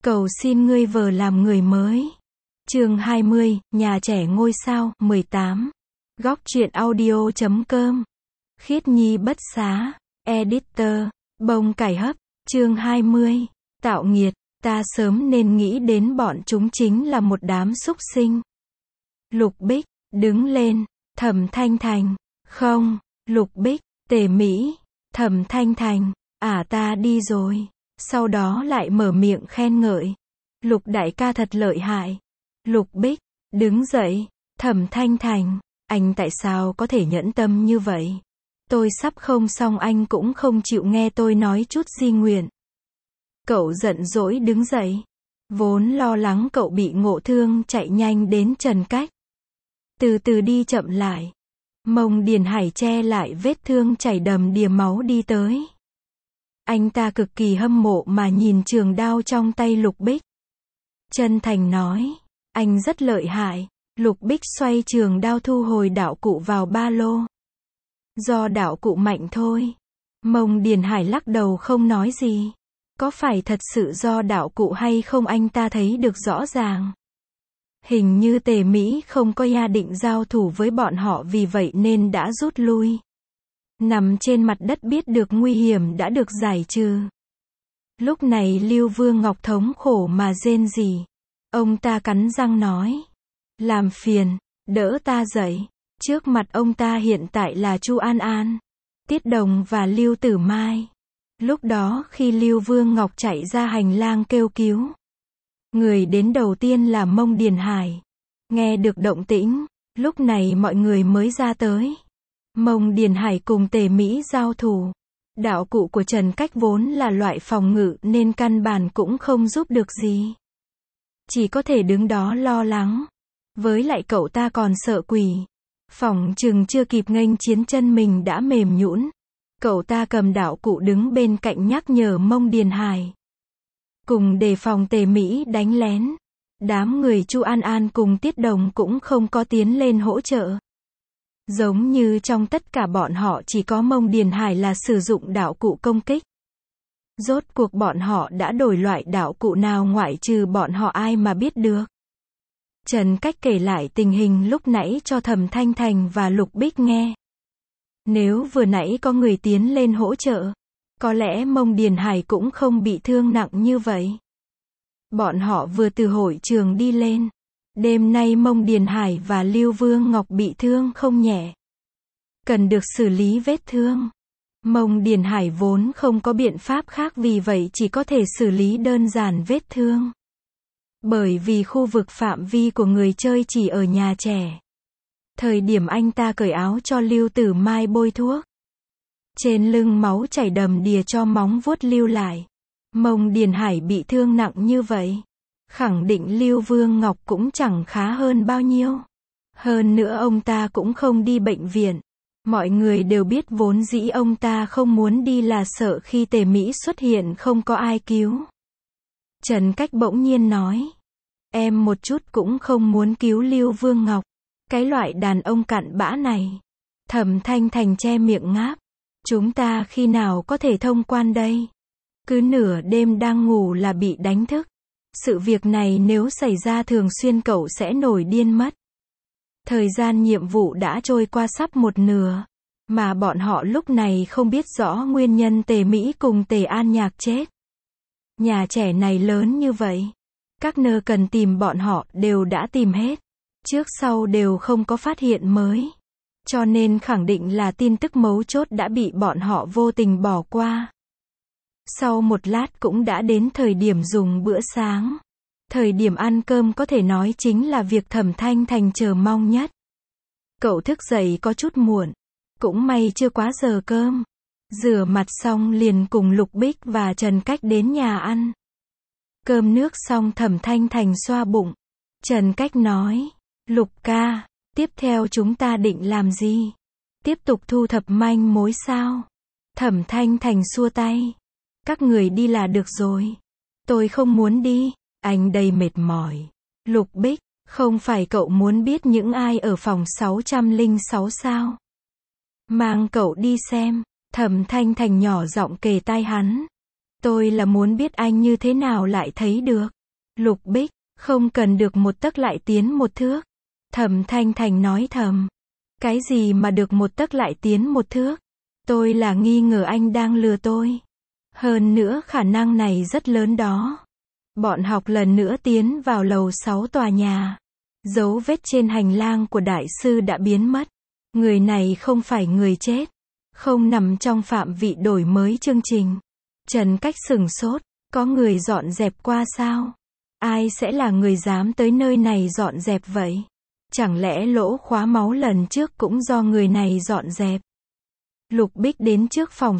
Cầu xin ngươi vờ làm người mới. Chương 20, nhà trẻ ngôi sao, 18. Góc truyện audio.com. Khiết Nhi bất xá. Editor. Bông cải hấp. Chương 20. Tạo nghiệt. Ta sớm nên nghĩ đến bọn chúng chính là một đám súc sinh. Lục Bích. Đứng lên. Thẩm Thanh Thành. Không. Lục Bích. Tề Mỹ. Thẩm Thanh Thành. Ta đi rồi. Sau đó lại mở miệng khen ngợi. Lục đại ca thật lợi hại. Lục Bích. Đứng dậy. Thẩm Thanh Thành. Anh tại sao có thể nhẫn tâm như vậy? Tôi sắp không xong anh cũng không chịu nghe tôi nói chút di nguyện. Cậu giận dỗi đứng dậy. Vốn lo lắng cậu bị ngộ thương chạy nhanh đến Trần Cách. Từ từ đi chậm lại. Mông Điền Hải che lại vết thương chảy đầm đìa máu đi tới. Anh ta cực kỳ hâm mộ mà nhìn trường đao trong tay Lục Bích. Chân thành nói. Anh rất lợi hại. Lục Bích xoay trường đao thu hồi đạo cụ vào ba lô. Do đạo cụ mạnh thôi. Mông Điền Hải lắc đầu không nói gì. Có phải thật sự do đạo cụ hay không anh ta thấy được rõ ràng. Hình như Tề Mỹ không có ý định giao thủ với bọn họ vì vậy nên đã rút lui. Nằm trên mặt đất biết được nguy hiểm đã được giải trừ. Lúc này Lưu Vương Ngọc thống khổ mà rên rỉ. Ông ta cắn răng nói. Làm phiền, đỡ ta dậy. Trước mặt ông ta hiện tại là Chu An An, Tiết Đồng và Lưu Tử Mai. Lúc đó khi Lưu Vương Ngọc chạy ra hành lang kêu cứu. Người đến đầu tiên là Mông Điền Hải. Nghe được động tĩnh, lúc này mọi người mới ra tới. Mông Điền Hải cùng Tề Mỹ giao thủ. Đạo cụ của Trần Cách vốn là loại phòng ngự nên căn bản cũng không giúp được gì. Chỉ có thể đứng đó lo lắng. Với lại cậu ta còn sợ quỷ. Phỏng chừng chưa kịp nghênh chiến chân mình đã mềm nhũn. Cậu ta cầm đạo cụ đứng bên cạnh nhắc nhở Mông Điền Hải. Cùng đề phòng Tề Mỹ đánh lén. Đám người Chu An An cùng Tiết Đồng cũng không có tiến lên hỗ trợ. Giống như trong tất cả bọn họ chỉ có Mông Điền Hải là sử dụng đạo cụ công kích. Rốt cuộc bọn họ đã đổi loại đạo cụ nào ngoại trừ bọn họ ai mà biết được. Trần Cách kể lại tình hình lúc nãy cho Thẩm Thanh Thành và Lục Bích nghe. Nếu vừa nãy có người tiến lên hỗ trợ, có lẽ Mông Điền Hải cũng không bị thương nặng như vậy. Bọn họ vừa từ hội trường đi lên. Đêm nay Mông Điền Hải và Lưu Vương Ngọc bị thương không nhẹ. Cần được xử lý vết thương. Mông Điền Hải vốn không có biện pháp khác vì vậy chỉ có thể xử lý đơn giản vết thương. Bởi vì khu vực phạm vi của người chơi chỉ ở nhà trẻ. Thời điểm anh ta cởi áo cho Lưu Tử Mai bôi thuốc. Trên lưng máu chảy đầm đìa cho móng vuốt lưu lại. Mông Điền Hải bị thương nặng như vậy. Khẳng định Lưu Vương Ngọc cũng chẳng khá hơn bao nhiêu. Hơn nữa ông ta cũng không đi bệnh viện. Mọi người đều biết vốn dĩ ông ta không muốn đi là sợ khi Tề Mỹ xuất hiện không có ai cứu. Trần Cách bỗng nhiên nói. Em một chút cũng không muốn cứu Lưu Vương Ngọc. Cái loại đàn ông cặn bã này. Thẩm Thanh Thành che miệng ngáp. Chúng ta khi nào có thể thông quan đây? Cứ nửa đêm đang ngủ là bị đánh thức. Sự việc này nếu xảy ra thường xuyên cậu sẽ nổi điên mất. Thời gian nhiệm vụ đã trôi qua sắp một nửa. Mà bọn họ lúc này không biết rõ nguyên nhân Tề Mỹ cùng Tề An Nhạc chết. Nhà trẻ này lớn như vậy. Các nơi cần tìm bọn họ đều đã tìm hết. Trước sau đều không có phát hiện mới. Cho nên khẳng định là tin tức mấu chốt đã bị bọn họ vô tình bỏ qua. Sau một lát cũng đã đến thời điểm dùng bữa sáng. Thời điểm ăn cơm có thể nói chính là việc Thẩm Thanh Thành chờ mong nhất. Cậu thức dậy có chút muộn. Cũng may chưa quá giờ cơm. Rửa mặt xong liền cùng Lục Bích và Trần Cách đến nhà ăn. Cơm nước xong Thẩm Thanh Thành xoa bụng. Trần Cách nói. Lục ca, tiếp theo chúng ta định làm gì? Tiếp tục thu thập manh mối sao? Thẩm Thanh Thành xua tay. Các người đi là được rồi. Tôi không muốn đi. Anh đây mệt mỏi. Lục Bích, không phải cậu muốn biết những ai ở phòng 606 sao? Mang cậu đi xem. Thẩm Thanh Thành nhỏ giọng kề tai hắn. Tôi là muốn biết anh như thế nào lại thấy được. Lục Bích, không cần được một tấc lại tiến một thước. Thẩm Thanh Thành nói thầm. Cái gì mà được một tấc lại tiến một thước? Tôi là nghi ngờ anh đang lừa tôi. Hơn nữa khả năng này rất lớn đó. Bọn học lần nữa tiến vào lầu 6 tòa nhà. Dấu vết trên hành lang của đại sư đã biến mất. Người này không phải người chết. Không nằm trong phạm vị đổi mới chương trình. Trần Cách sửng sốt. Có người dọn dẹp qua sao? Ai sẽ là người dám tới nơi này dọn dẹp vậy? Chẳng lẽ lỗ khóa máu lần trước cũng do người này dọn dẹp? Lục Bích đến trước phòng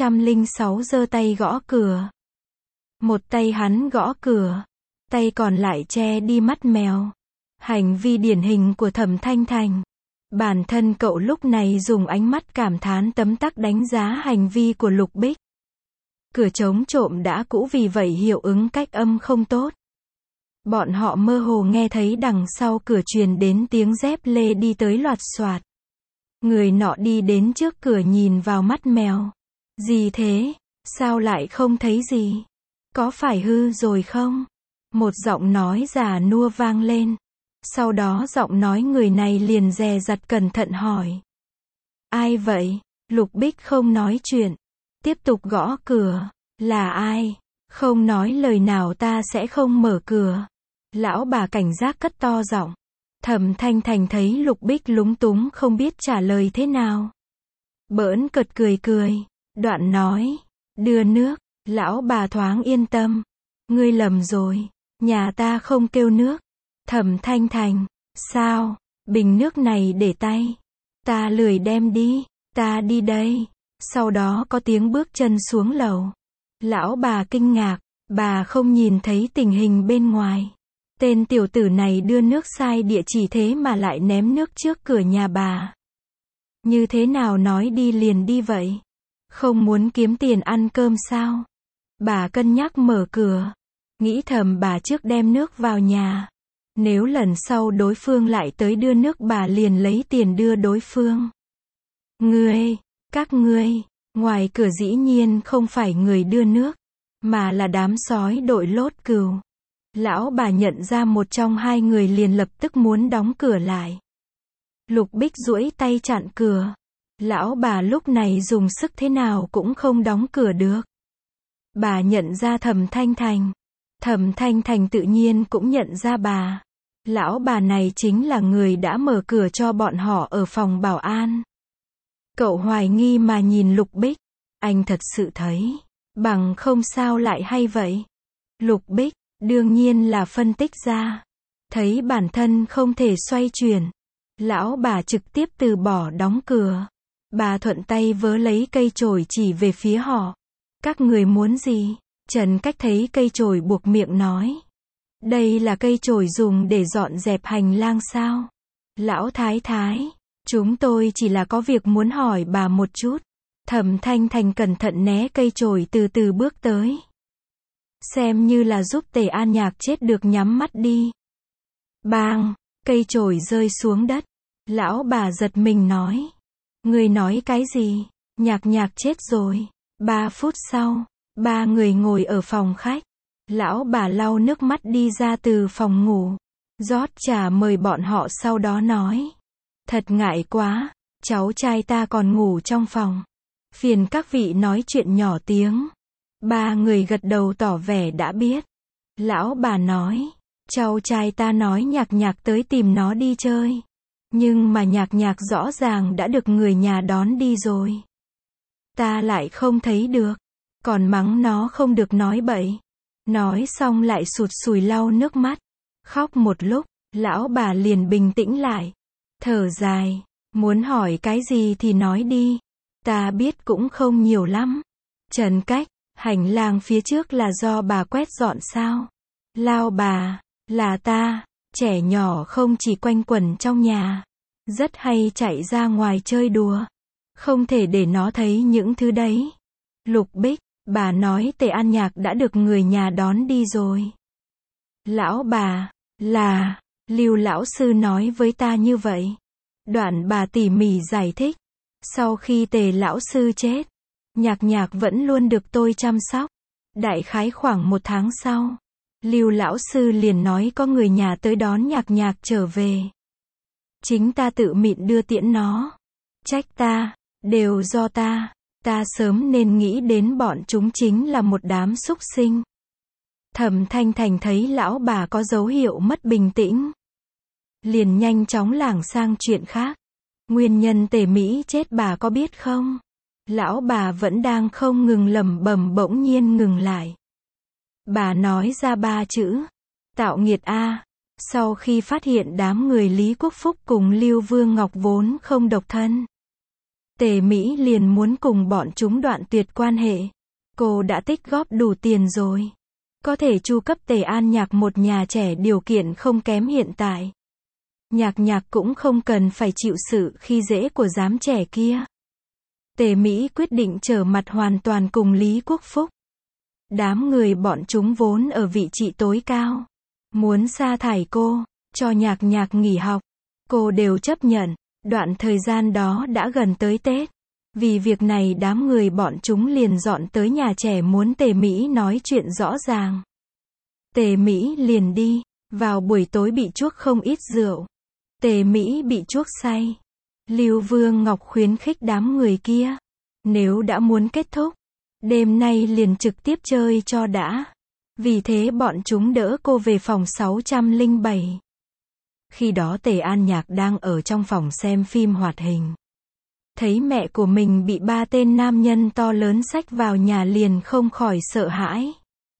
606 giơ tay gõ cửa. Một tay hắn gõ cửa, tay còn lại che đi mắt mèo. Hành vi điển hình của Thẩm Thanh Thành. Bản thân cậu lúc này dùng ánh mắt cảm thán tấm tắc đánh giá hành vi của Lục Bích. Cửa chống trộm đã cũ vì vậy hiệu ứng cách âm không tốt. Bọn họ mơ hồ nghe thấy đằng sau cửa truyền đến tiếng dép lê đi tới loạt soạt. Người nọ đi đến trước cửa nhìn vào mắt mèo. Gì thế? Sao lại không thấy gì? Có phải hư rồi không? Một giọng nói già nua vang lên. Sau đó giọng nói người này liền dè dặt cẩn thận hỏi. Ai vậy? Lục Bích không nói chuyện. Tiếp tục gõ cửa. Là ai? Không nói lời nào ta sẽ không mở cửa. Lão bà cảnh giác cất to giọng. Thẩm Thanh Thành thấy Lục Bích lúng túng không biết trả lời thế nào. Bỡn cợt cười cười. Đoạn nói. Đưa nước. Lão bà thoáng yên tâm. Ngươi lầm rồi. Nhà ta không kêu nước. Thẩm Thanh Thành. Sao? Bình nước này để tay. Ta lười đem đi. Ta đi đây. Sau đó có tiếng bước chân xuống lầu. Lão bà kinh ngạc. Bà không nhìn thấy tình hình bên ngoài. Tên tiểu tử này đưa nước sai địa chỉ thế mà lại ném nước trước cửa nhà bà. Như thế nào nói đi liền đi vậy? Không muốn kiếm tiền ăn cơm sao? Bà cân nhắc mở cửa. Nghĩ thầm bà trước đem nước vào nhà. Nếu lần sau đối phương lại tới đưa nước bà liền lấy tiền đưa đối phương. Các ngươi, ngoài cửa dĩ nhiên không phải người đưa nước, mà là đám sói đội lốt cừu. Lão bà nhận ra một trong hai người liền lập tức muốn đóng cửa lại. Lục Bích duỗi tay chặn cửa. Lão bà lúc này dùng sức thế nào cũng không đóng cửa được. Bà nhận ra Thẩm Thanh Thành. Thẩm Thanh Thành tự nhiên cũng nhận ra bà. Lão bà này chính là người đã mở cửa cho bọn họ ở phòng bảo an. Cậu hoài nghi mà nhìn Lục Bích. Anh thật sự thấy. Bằng không sao lại hay vậy? Lục Bích, đương nhiên là phân tích ra. Thấy bản thân không thể xoay chuyển. Lão bà trực tiếp từ bỏ đóng cửa. Bà thuận tay vớ lấy cây chổi chỉ về phía họ. Các người muốn gì? Trần Cách thấy cây chổi buộc miệng nói. Đây là cây chổi dùng để dọn dẹp hành lang sao? Lão thái thái, chúng tôi chỉ là có việc muốn hỏi bà một chút. Thẩm Thanh Thành cẩn thận né cây chổi từ từ bước tới. Xem như là giúp Tề An Nhạc chết được nhắm mắt đi. Bang, cây chổi rơi xuống đất. Lão bà giật mình nói. Người nói cái gì? Nhạc Nhạc chết rồi. 3 phút sau, 3 người ngồi ở phòng khách. Lão bà lau nước mắt đi ra từ phòng ngủ. Rót trà mời bọn họ sau đó nói. Thật ngại quá, cháu trai ta còn ngủ trong phòng. Phiền các vị nói chuyện nhỏ tiếng. 3 người gật đầu tỏ vẻ đã biết. Lão bà nói. Cháu trai ta nói Nhạc Nhạc tới tìm nó đi chơi. Nhưng mà Nhạc Nhạc rõ ràng đã được người nhà đón đi rồi. Ta lại không thấy được. Còn mắng nó không được nói bậy. Nói xong lại sụt sùi lau nước mắt. Khóc một lúc, lão bà liền bình tĩnh lại. Thở dài. Muốn hỏi cái gì thì nói đi. Ta biết cũng không nhiều lắm. Trần Cách, hành lang phía trước là do bà quét dọn sao? Lao bà, là ta. Trẻ nhỏ không chỉ quanh quẩn trong nhà. Rất hay chạy ra ngoài chơi đùa. Không thể để nó thấy những thứ đấy. Lục Bích, bà nói Tề An Nhạc đã được người nhà đón đi rồi. Lão bà, là, Lưu lão sư nói với ta như vậy. Đoạn bà tỉ mỉ giải thích. Sau khi Tề lão sư chết, Nhạc Nhạc vẫn luôn được tôi chăm sóc. Đại khái khoảng 1 tháng sau, Lưu lão sư liền nói có người nhà tới đón Nhạc Nhạc trở về. Chính ta tự mịn đưa tiễn nó. Trách ta, đều do ta. Ta sớm nên nghĩ đến bọn chúng chính là một đám súc sinh. Thẩm Thanh Thành thấy lão bà có dấu hiệu mất bình tĩnh, liền nhanh chóng lảng sang chuyện khác. Nguyên nhân Tề Mỹ chết bà có biết không? Lão bà vẫn đang không ngừng lẩm bẩm bỗng nhiên ngừng lại. Bà nói ra 3 chữ. Tạo nghiệt a. Sau khi phát hiện đám người Lý Quốc Phúc cùng Lưu Vương Ngọc vốn không độc thân, Tề Mỹ liền muốn cùng bọn chúng đoạn tuyệt quan hệ. Cô đã tích góp đủ tiền rồi, có thể chu cấp Tề An Nhạc một nhà trẻ điều kiện không kém hiện tại. Nhạc Nhạc cũng không cần phải chịu sự khi dễ của giám trẻ kia. Tề Mỹ quyết định trở mặt hoàn toàn cùng Lý Quốc Phúc. Đám người bọn chúng vốn ở vị trí tối cao, muốn sa thải cô, cho Nhạc Nhạc nghỉ học, cô đều chấp nhận. Đoạn thời gian đó đã gần tới Tết. Vì việc này đám người bọn chúng liền dọn tới nhà trẻ muốn Tề Mỹ nói chuyện rõ ràng. Tề Mỹ liền đi. Vào buổi tối bị chuốc không ít rượu. Tề Mỹ bị chuốc say. Lưu Vương Ngọc khuyến khích đám người kia, nếu đã muốn kết thúc, đêm nay liền trực tiếp chơi cho đã. Vì thế bọn chúng đỡ cô về phòng 607. Khi đó Tề An Nhạc đang ở trong phòng xem phim hoạt hình. Thấy mẹ của mình bị 3 tên nam nhân to lớn xách vào nhà liền không khỏi sợ hãi.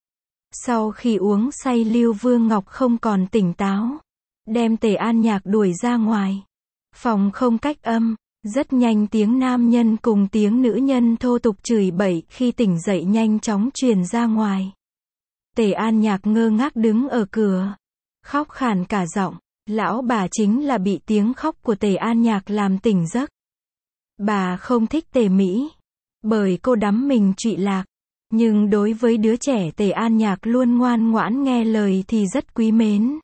Sau khi uống say Lưu Vương Ngọc không còn tỉnh táo, đem Tề An Nhạc đuổi ra ngoài. Phòng không cách âm, rất nhanh tiếng nam nhân cùng tiếng nữ nhân thô tục chửi bậy khi tỉnh dậy nhanh chóng truyền ra ngoài. Tề An Nhạc ngơ ngác đứng ở cửa, khóc khàn cả giọng. Lão bà chính là bị tiếng khóc của Tề An Nhạc làm tỉnh giấc. Bà không thích Tề Mỹ, bởi cô đắm mình trụy lạc. Nhưng đối với đứa trẻ Tề An Nhạc luôn ngoan ngoãn nghe lời thì rất quý mến.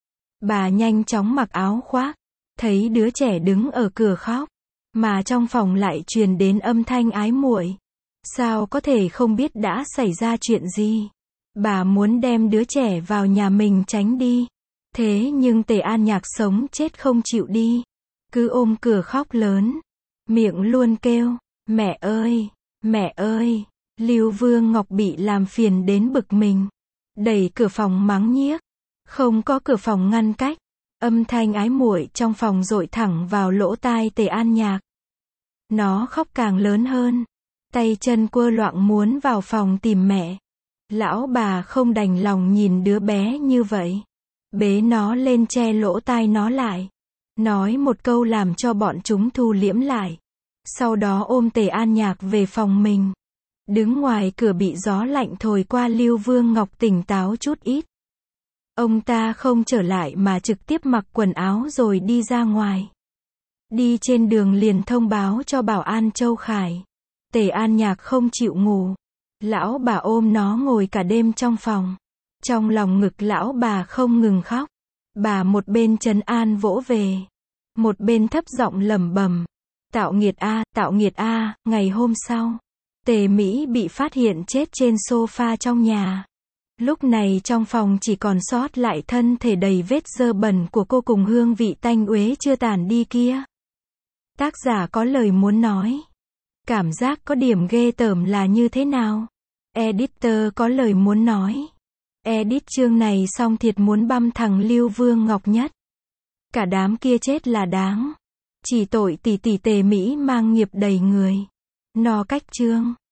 Bà nhanh chóng mặc áo khoác, thấy đứa trẻ đứng ở cửa khóc, mà trong phòng lại truyền đến âm thanh ái muội. Sao có thể không biết đã xảy ra chuyện gì? Bà muốn đem đứa trẻ vào nhà mình tránh đi. Thế nhưng Tề An Nhạc sống chết không chịu đi, cứ ôm cửa khóc lớn, miệng luôn kêu, mẹ ơi, mẹ ơi. Lưu Vương Ngọc bị làm phiền đến bực mình, đẩy cửa phòng mắng nhiếc, không có cửa phòng ngăn cách, âm thanh ái muội trong phòng dội thẳng vào lỗ tai Tề An Nhạc. Nó khóc càng lớn hơn, tay chân quơ loạng muốn vào phòng tìm mẹ. Lão bà không đành lòng nhìn đứa bé như vậy, bế nó lên che lỗ tai nó lại, nói một câu làm cho bọn chúng thu liễm lại. Sau đó ôm Tề An Nhạc về phòng mình. Đứng ngoài cửa bị gió lạnh thổi qua, Lưu Vương Ngọc tỉnh táo chút ít. Ông ta không trở lại mà trực tiếp mặc quần áo rồi đi ra ngoài. Đi trên đường liền thông báo cho bảo an Châu Khải. Tề An Nhạc không chịu ngủ. Lão bà ôm nó ngồi cả đêm trong phòng. Trong lòng ngực lão bà không ngừng khóc. Bà một bên trấn an vỗ về, một bên thấp giọng lẩm bẩm, tạo nghiệt a, tạo nghiệt a. Ngày hôm sau, Tề Mỹ bị phát hiện chết trên sofa trong nhà. Lúc này trong phòng chỉ còn sót lại thân thể đầy vết dơ bẩn của cô cùng hương vị tanh uế chưa tàn đi kia. Tác giả có lời muốn nói. Cảm giác có điểm ghê tởm là như thế nào? Editor có lời muốn nói. Edit chương này xong thiệt muốn băm thằng Lưu Vương Ngọc nhất. Cả đám kia chết là đáng. Chỉ tội tỷ tỷ Tề Mỹ mang nghiệp đầy người. No cách chương.